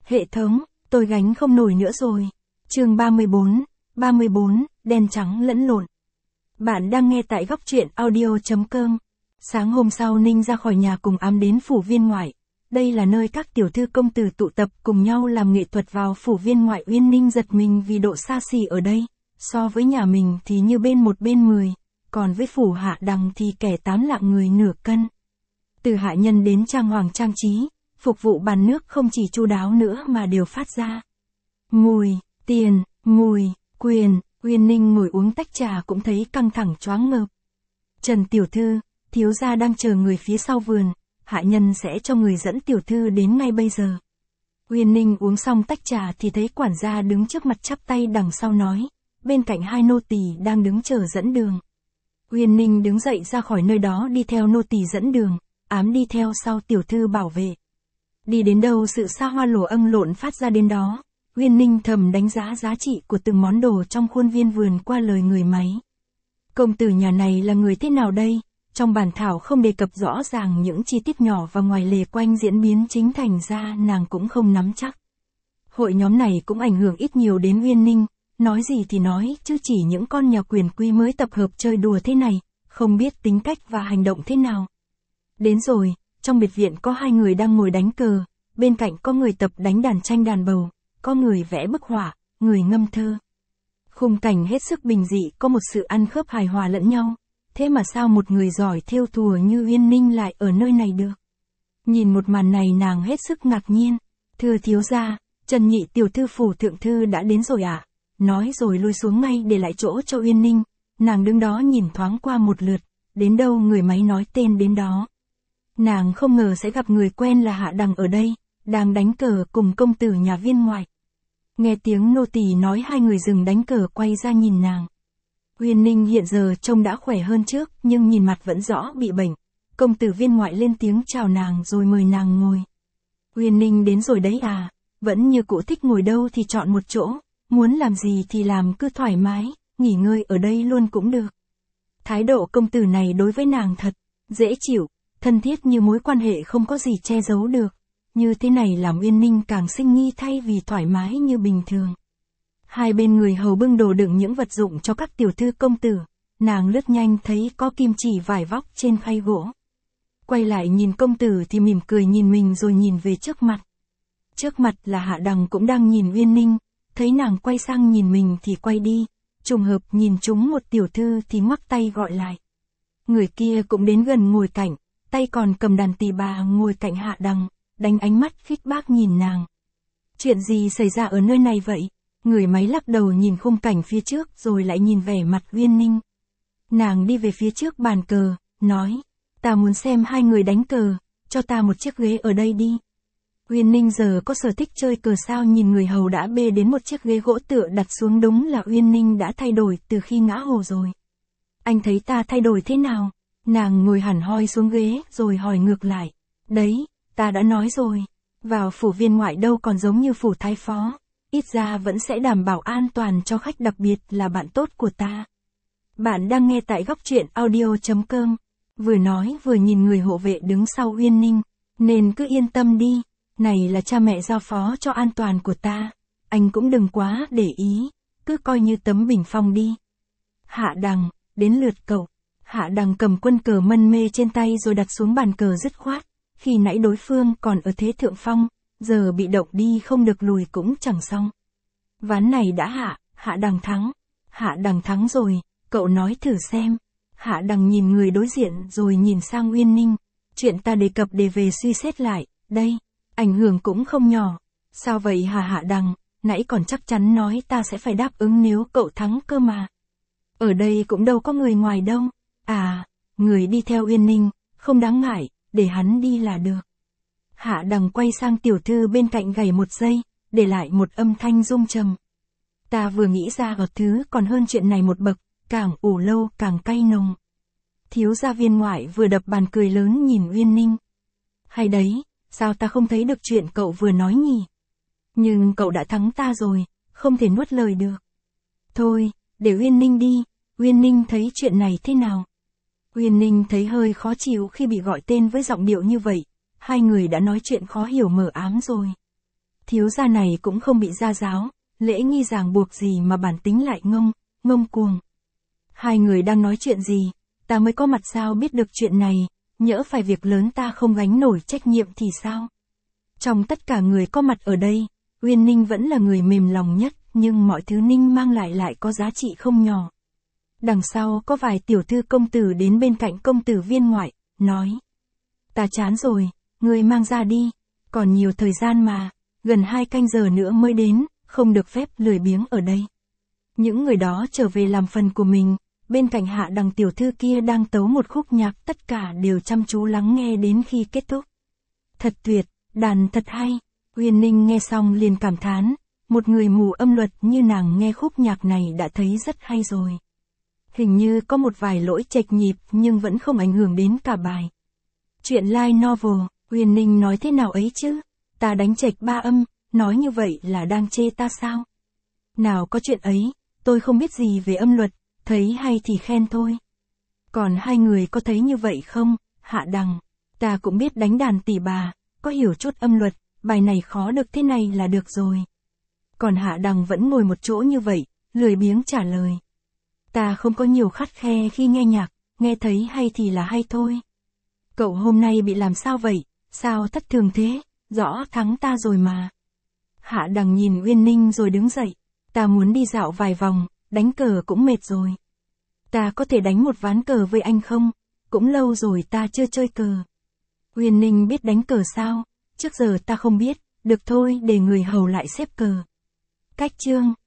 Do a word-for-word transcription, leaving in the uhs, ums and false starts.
Hệ thống, tôi gánh không nổi nữa rồi. Chương ba mươi bốn, ba mươi bốn, đen trắng lẫn lộn. Bạn đang nghe tại góc truyện audio chấm com. Sáng hôm sau Ninh ra khỏi nhà cùng Ám đến phủ viên ngoại. Đây là nơi các tiểu thư công tử tụ tập cùng nhau làm nghệ thuật vào phủ viên ngoại. Uyên Ninh giật mình vì độ xa xỉ ở đây. So với nhà mình thì như bên một bên mười, còn với phủ Hạ Đằng thì kẻ tám lạng người nửa cân. Từ hạ nhân đến trang hoàng trang trí, phục vụ bàn nước không chỉ chu đáo nữa mà đều phát ra mùi, tiền, mùi, quyền. Uyên Ninh ngồi uống tách trà cũng thấy căng thẳng choáng ngợp. Trần tiểu thư, thiếu gia đang chờ người phía sau vườn, hạ nhân sẽ cho người dẫn tiểu thư đến ngay bây giờ. Uyên Ninh uống xong tách trà thì thấy quản gia đứng trước mặt chắp tay đằng sau nói, bên cạnh hai nô tỳ đang đứng chờ dẫn đường. Uyên Ninh đứng dậy ra khỏi nơi đó đi theo nô tỳ dẫn đường, Ám đi theo sau tiểu thư bảo vệ. Đi đến đâu sự xa hoa lổ âng lộn phát ra đến đó. Uyên Ninh thầm đánh giá giá trị của từng món đồ trong khuôn viên vườn qua lời người máy. Công tử nhà này là người thế nào đây? Trong bản thảo không đề cập rõ ràng những chi tiết nhỏ và ngoài lề quanh diễn biến chính thành ra nàng cũng không nắm chắc. Hội nhóm này cũng ảnh hưởng ít nhiều đến Uyên Ninh, nói gì thì nói chứ chỉ những con nhà quyền quý mới tập hợp chơi đùa thế này, không biết tính cách và hành động thế nào. Đến rồi, trong biệt viện có hai người đang ngồi đánh cờ, bên cạnh có người tập đánh đàn tranh đàn bầu, có người vẽ bức họa, người ngâm thơ. Khung cảnh hết sức bình dị, có một sự ăn khớp hài hòa lẫn nhau. Thế mà sao một người giỏi thêu thùa như Uyên Ninh lại ở nơi này được? Nhìn một màn này nàng hết sức ngạc nhiên. Thưa thiếu gia, Trần nhị tiểu thư phủ thượng thư đã đến rồi ạ. À? Nói rồi lui xuống ngay để lại chỗ cho Uyên Ninh. Nàng đứng đó nhìn thoáng qua một lượt, đến đâu người máy nói tên đến đó. Nàng không ngờ sẽ gặp người quen là Hạ Đằng ở đây, đang đánh cờ cùng công tử nhà viên ngoại. Nghe tiếng nô tỳ nói hai người dừng đánh cờ quay ra nhìn nàng. Uyên Ninh hiện giờ trông đã khỏe hơn trước, nhưng nhìn mặt vẫn rõ bị bệnh. Công tử viên ngoại lên tiếng chào nàng rồi mời nàng ngồi. Uyên Ninh đến rồi đấy à, vẫn như cũ thích ngồi đâu thì chọn một chỗ, muốn làm gì thì làm cứ thoải mái, nghỉ ngơi ở đây luôn cũng được. Thái độ công tử này đối với nàng thật dễ chịu, thân thiết như mối quan hệ không có gì che giấu được. Như thế này làm Uyên Ninh càng sinh nghi thay vì thoải mái như bình thường. Hai bên người hầu bưng đồ đựng những vật dụng cho các tiểu thư công tử, nàng lướt nhanh thấy có kim chỉ vải vóc trên khay gỗ. Quay lại nhìn công tử thì mỉm cười nhìn mình rồi nhìn về trước mặt. Trước mặt là Hạ Đằng cũng đang nhìn Uyên Ninh, thấy nàng quay sang nhìn mình thì quay đi, trùng hợp nhìn trúng một tiểu thư thì ngoắc tay gọi lại. Người kia cũng đến gần ngồi cạnh, tay còn cầm đàn tỳ bà ngồi cạnh Hạ Đằng, đánh ánh mắt khích bác nhìn nàng. Chuyện gì xảy ra ở nơi này vậy? Người máy lắc đầu nhìn khung cảnh phía trước rồi lại nhìn vẻ mặt Uyên Ninh. Nàng đi về phía trước bàn cờ, nói, ta muốn xem hai người đánh cờ, cho ta một chiếc ghế ở đây đi. Uyên Ninh giờ có sở thích chơi cờ sao, nhìn người hầu đã bê đến một chiếc ghế gỗ tựa đặt xuống, đúng là Uyên Ninh đã thay đổi từ khi ngã hồ rồi. Anh thấy ta thay đổi thế nào? Nàng ngồi hẳn hoi xuống ghế rồi hỏi ngược lại. Đấy, ta đã nói rồi, vào phủ viên ngoại đâu còn giống như phủ thái phó. Ít ra vẫn sẽ đảm bảo an toàn cho khách, đặc biệt là bạn tốt của ta. Bạn đang nghe tại góc truyện audio chấm com. Vừa nói vừa nhìn người hộ vệ đứng sau Uyên Ninh. Nên cứ yên tâm đi, này là cha mẹ giao phó cho an toàn của ta. Anh cũng đừng quá để ý, cứ coi như tấm bình phong đi. Hạ Đằng, đến lượt cậu. Hạ Đằng cầm quân cờ mân mê trên tay rồi đặt xuống bàn cờ dứt khoát. Khi nãy đối phương còn ở thế thượng phong, giờ bị động đi không được lùi cũng chẳng xong. Ván này đã hạ, Hạ Đằng thắng. Hạ Đằng thắng rồi, cậu nói thử xem. Hạ Đằng nhìn người đối diện rồi nhìn sang Uyên Ninh. Chuyện ta đề cập để về suy xét lại, đây, ảnh hưởng cũng không nhỏ. Sao vậy hả Hạ Đằng, nãy còn chắc chắn nói ta sẽ phải đáp ứng nếu cậu thắng cơ mà. Ở đây cũng đâu có người ngoài đâu. À, người đi theo Uyên Ninh, không đáng ngại, để hắn đi là được. Hạ Đằng quay sang tiểu thư bên cạnh gảy một giây, để lại một âm thanh rung trầm. Ta vừa nghĩ ra ở thứ còn hơn chuyện này một bậc, càng ủ lâu càng cay nồng. Thiếu gia viên ngoại vừa đập bàn cười lớn nhìn Uyên Ninh. Hay đấy, sao ta không thấy được chuyện cậu vừa nói nhỉ? Nhưng cậu đã thắng ta rồi, không thể nuốt lời được. Thôi, để Uyên Ninh đi, Uyên Ninh thấy chuyện này thế nào? Uyên Ninh thấy hơi khó chịu khi bị gọi tên với giọng điệu như vậy. Hai người đã nói chuyện khó hiểu mờ ám rồi. Thiếu gia này cũng không bị gia giáo, lễ nghi ràng buộc gì mà bản tính lại ngông, ngông cuồng. Hai người đang nói chuyện gì, ta mới có mặt sao biết được chuyện này, nhỡ phải việc lớn ta không gánh nổi trách nhiệm thì sao? Trong tất cả người có mặt ở đây, Uyên Ninh vẫn là người mềm lòng nhất, nhưng mọi thứ Ninh mang lại lại có giá trị không nhỏ. Đằng sau có vài tiểu thư công tử đến bên cạnh công tử viên ngoại, nói. Ta chán rồi, ngươi mang ra đi, còn nhiều thời gian mà, gần hai canh giờ nữa mới đến, không được phép lười biếng ở đây. Những người đó trở về làm phần của mình, bên cạnh Hạ Đằng tiểu thư kia đang tấu một khúc nhạc, tất cả đều chăm chú lắng nghe đến khi kết thúc. Thật tuyệt, đàn thật hay. Uyên Ninh nghe xong liền cảm thán, một người mù âm luật như nàng nghe khúc nhạc này đã thấy rất hay rồi. Hình như có một vài lỗi chệch nhịp nhưng vẫn không ảnh hưởng đến cả bài. Chuyện light novel, Uyên Ninh nói thế nào ấy chứ? Ta đánh chệch ba âm, nói như vậy là đang chê ta sao? Nào có chuyện ấy, tôi không biết gì về âm luật, thấy hay thì khen thôi. Còn hai người có thấy như vậy không? Hạ Đằng, ta cũng biết đánh đàn tỉ bà, có hiểu chút âm luật, bài này khó được thế này là được rồi. Còn Hạ Đằng vẫn ngồi một chỗ như vậy, lười biếng trả lời. Ta không có nhiều khắt khe khi nghe nhạc, nghe thấy hay thì là hay thôi. Cậu hôm nay bị làm sao vậy, sao thất thường thế, rõ thắng ta rồi mà. Hạ Đằng nhìn Uyên Ninh rồi đứng dậy, ta muốn đi dạo vài vòng, đánh cờ cũng mệt rồi. Ta có thể đánh một ván cờ với anh không, cũng lâu rồi ta chưa chơi cờ. Uyên Ninh biết đánh cờ sao, trước giờ ta không biết, được thôi để người hầu lại xếp cờ. Cách chương